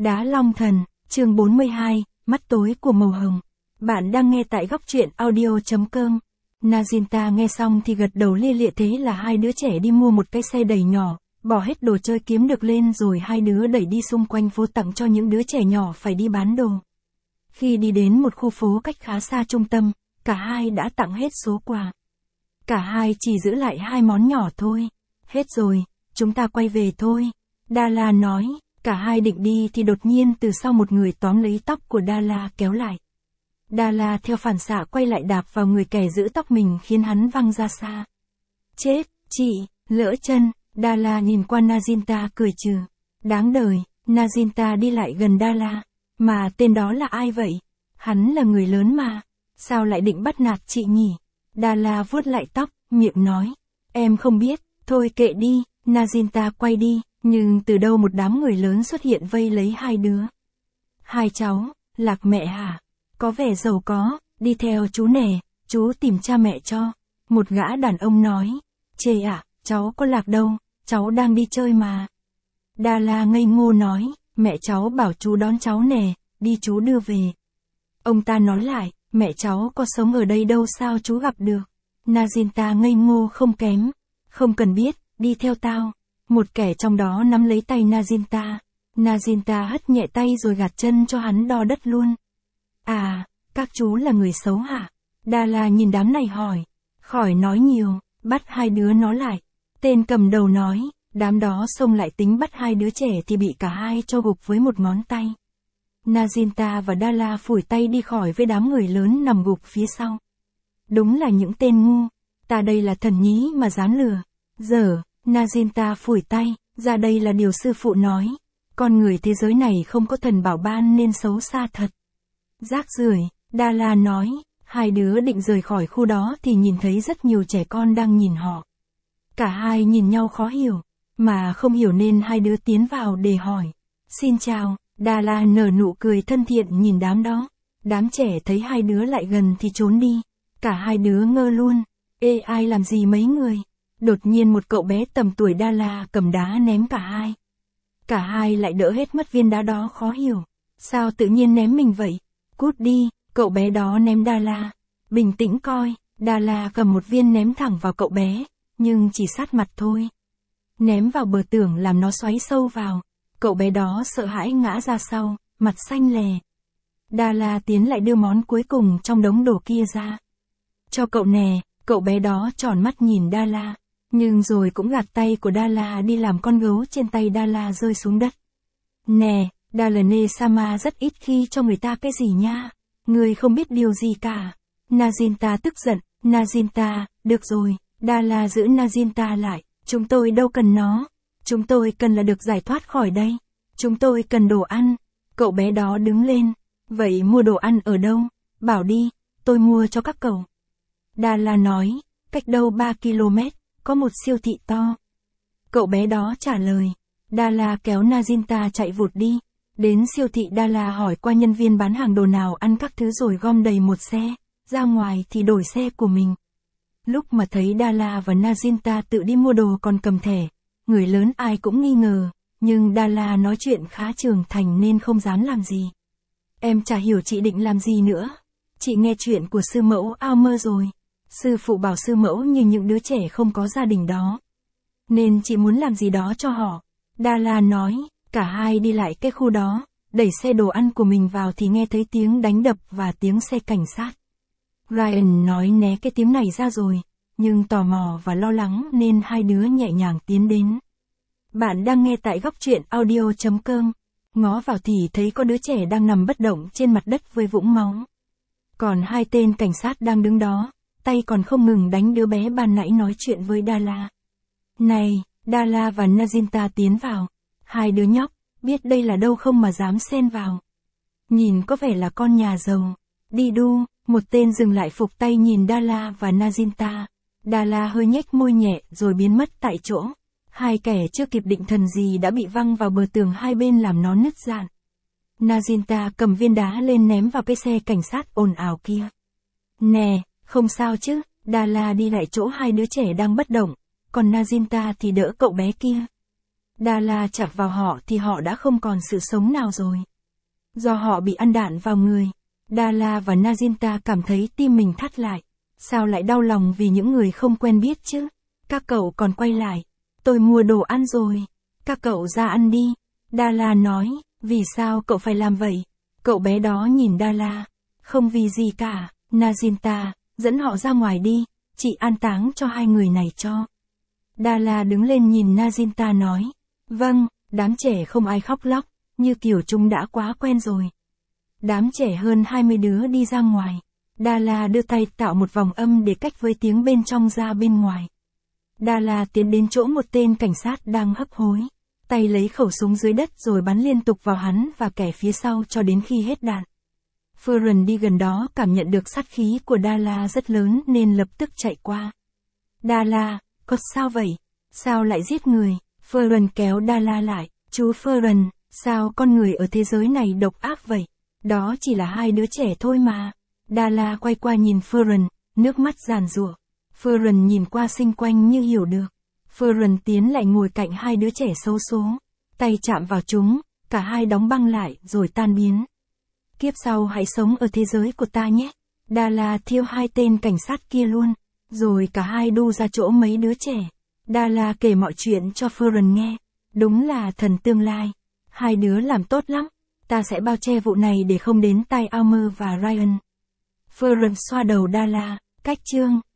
Đá Long Thần, chương 42, mắt tối của màu hồng. Bạn đang nghe tại góc truyện audio.com. Naginta nghe xong thì gật đầu lia lịa, thế là hai đứa trẻ đi mua một cái xe đẩy nhỏ, bỏ hết đồ chơi kiếm được lên rồi hai đứa đẩy đi xung quanh phố tặng cho những đứa trẻ nhỏ phải đi bán đồ. Khi đi đến một khu phố cách khá xa trung tâm, cả hai đã tặng hết số quà. Cả hai chỉ giữ lại 2 món nhỏ thôi. Hết rồi, chúng ta quay về thôi. Dala nói. Cả hai định đi thì đột nhiên từ sau một người tóm lấy tóc của Dala kéo lại. Dala theo phản xạ quay lại đạp vào người kẻ giữ tóc mình khiến hắn văng ra xa. Chết, chị, lỡ chân. Dala nhìn qua Naginta cười trừ. Đáng đời. Naginta đi lại gần Dala. Mà tên đó là ai vậy? Hắn là người lớn mà. Sao lại định bắt nạt chị nhỉ? Dala vuốt lại tóc, miệng nói. Em không biết, thôi kệ đi. Naginta quay đi, nhưng từ đâu một đám người lớn xuất hiện vây lấy hai đứa. Hai cháu, Lạc mẹ hả? Có vẻ giàu có, đi theo chú nè, chú tìm cha mẹ cho. Một gã đàn ông nói. Chê ạ, cháu có Lạc đâu, cháu đang đi chơi mà. Dala ngây ngô nói, mẹ cháu bảo chú đón cháu nè, đi chú đưa về. Ông ta nói lại, mẹ cháu có sống ở đây đâu sao chú gặp được. Naginta ngây ngô không kém. Không cần biết, đi theo tao. Một kẻ trong đó nắm lấy tay Naginta. Naginta hất nhẹ tay rồi gạt chân cho hắn đo đất luôn. À, các chú là người xấu hả? Dala nhìn đám này hỏi. Khỏi nói nhiều, bắt hai đứa nó lại. Tên cầm đầu nói, đám đó xông lại tính bắt hai đứa trẻ thì bị cả hai cho gục với một ngón tay. Naginta và Dala phủi tay đi khỏi với đám người lớn nằm gục phía sau. Đúng là những tên ngu. Ta đây là thần nhí mà dám lừa. Giờ, Naginta phủi tay, ra đây là điều sư phụ nói. Con người thế giới này không có thần bảo ban nên xấu xa thật. Rác rưởi, Dala nói. Hai đứa định rời khỏi khu đó thì nhìn thấy rất nhiều trẻ con đang nhìn họ. Cả hai nhìn nhau khó hiểu, mà không hiểu nên hai đứa tiến vào để hỏi. Xin chào. Dala nở nụ cười thân thiện nhìn đám đó. Đám trẻ thấy hai đứa lại gần thì trốn đi. Cả hai đứa ngơ luôn. Ê, ai làm gì mấy người? Đột nhiên một cậu bé tầm tuổi Dala cầm đá ném cả hai. Cả hai lại đỡ hết mất viên đá đó khó hiểu. Sao tự nhiên ném mình vậy? Cút đi, cậu bé đó ném Dala. Bình tĩnh coi, Dala cầm một viên ném thẳng vào cậu bé, nhưng chỉ sát mặt thôi. Ném vào bờ tường làm nó xoáy sâu vào. Cậu bé đó sợ hãi ngã ra sau, mặt xanh lè. Dala tiến lại đưa món cuối cùng trong đống đồ kia ra. Cho cậu nè, cậu bé đó tròn mắt nhìn Dala. Nhưng rồi cũng gạt tay của Dala đi làm con gấu trên tay Dala rơi xuống đất. Nè, Dalane Sama rất ít khi cho người ta cái gì nha. Người không biết điều gì cả. Naginta tức giận. Naginta, được rồi. Dala giữ Naginta lại. Chúng tôi đâu cần nó. Chúng tôi cần là được giải thoát khỏi đây. Chúng tôi cần đồ ăn. Cậu bé đó đứng lên. Vậy mua đồ ăn ở đâu? Bảo đi, tôi mua cho các cậu. Dala nói, cách đâu 3 km, có một siêu thị to. Cậu bé đó trả lời. Dala kéo Naginta chạy vụt đi. Đến siêu thị Dala hỏi qua nhân viên bán hàng đồ nào ăn các thứ rồi gom đầy một xe. Ra ngoài thì đổi xe của mình. Lúc mà thấy Dala và Naginta tự đi mua đồ còn cầm thẻ, người lớn ai cũng nghi ngờ, nhưng Dala nói chuyện khá trưởng thành nên không dám làm gì. Em chả hiểu chị định làm gì nữa. Chị nghe chuyện của sư mẫu Almer rồi. Sư phụ bảo sư mẫu như những đứa trẻ không có gia đình đó. Nên chị muốn làm gì đó cho họ. Dala nói, cả hai đi lại cái khu đó, đẩy xe đồ ăn của mình vào thì nghe thấy tiếng đánh đập và tiếng xe cảnh sát. Ryan nói né cái tiếng này ra rồi, nhưng tò mò và lo lắng nên hai đứa nhẹ nhàng tiến đến. Bạn đang nghe tại góc truyện audio.com. Ngó vào thì thấy có đứa trẻ đang nằm bất động trên mặt đất với vũng máu. Còn hai tên cảnh sát đang đứng đó, tay còn không ngừng đánh đứa bé ban nãy nói chuyện với Dala. Này, Dala và Naginta tiến vào. Hai đứa nhóc, biết đây là đâu không mà dám xen vào. Nhìn có vẻ là con nhà giàu. Đi đu, một tên dừng lại phục tay nhìn Dala và Naginta. Dala hơi nhếch môi nhẹ rồi biến mất tại chỗ. Hai kẻ chưa kịp định thần gì đã bị văng vào bờ tường hai bên làm nó nứt rạn. Naginta cầm viên đá lên ném vào cái xe cảnh sát ồn ào kia. Nè, không sao chứ. Dala đi lại chỗ hai đứa trẻ đang bất động, còn Naginta thì đỡ cậu bé kia. Dala chạm vào họ thì họ đã không còn sự sống nào rồi. Do họ bị ăn đạn vào người, Dala và Naginta cảm thấy tim mình thắt lại. Sao lại đau lòng vì những người không quen biết chứ? Các cậu còn quay lại. Tôi mua đồ ăn rồi. Các cậu ra ăn đi. Dala nói, vì sao cậu phải làm vậy? Cậu bé đó nhìn Dala. Không vì gì cả, Naginta, dẫn họ ra ngoài đi, chị an táng cho hai người này cho. Dala đứng lên nhìn Naginta nói, vâng, đám trẻ không ai khóc lóc, như kiểu chúng đã quá quen rồi. Đám trẻ hơn 20 đứa đi ra ngoài. Dala đưa tay tạo một vòng âm để cách với tiếng bên trong ra bên ngoài. Dala tiến đến chỗ một tên cảnh sát đang hấp hối. Tay lấy khẩu súng dưới đất rồi bắn liên tục vào hắn và kẻ phía sau cho đến khi hết đạn. Furran đi gần đó cảm nhận được sát khí của Dala rất lớn nên lập tức chạy qua. Dala, có sao vậy? Sao lại giết người? Furran kéo Dala lại. Chú Furran, sao con người ở thế giới này độc ác vậy? Đó chỉ là hai đứa trẻ thôi mà. Dala quay qua nhìn Furran, nước mắt giàn giụa. Furran nhìn qua xung quanh như hiểu được. Furran tiến lại ngồi cạnh hai đứa trẻ xấu số. Tay chạm vào chúng, cả hai đóng băng lại rồi tan biến. Kiếp sau hãy sống ở thế giới của ta nhé. Dala thiêu hai tên cảnh sát kia luôn. Rồi cả hai đu ra chỗ mấy đứa trẻ. Dala kể mọi chuyện cho Furran nghe. Đúng là thần tương lai. Hai đứa làm tốt lắm. Ta sẽ bao che vụ này để không đến tai Almer và Ryan. Furran xoa đầu Dala. Cách chương.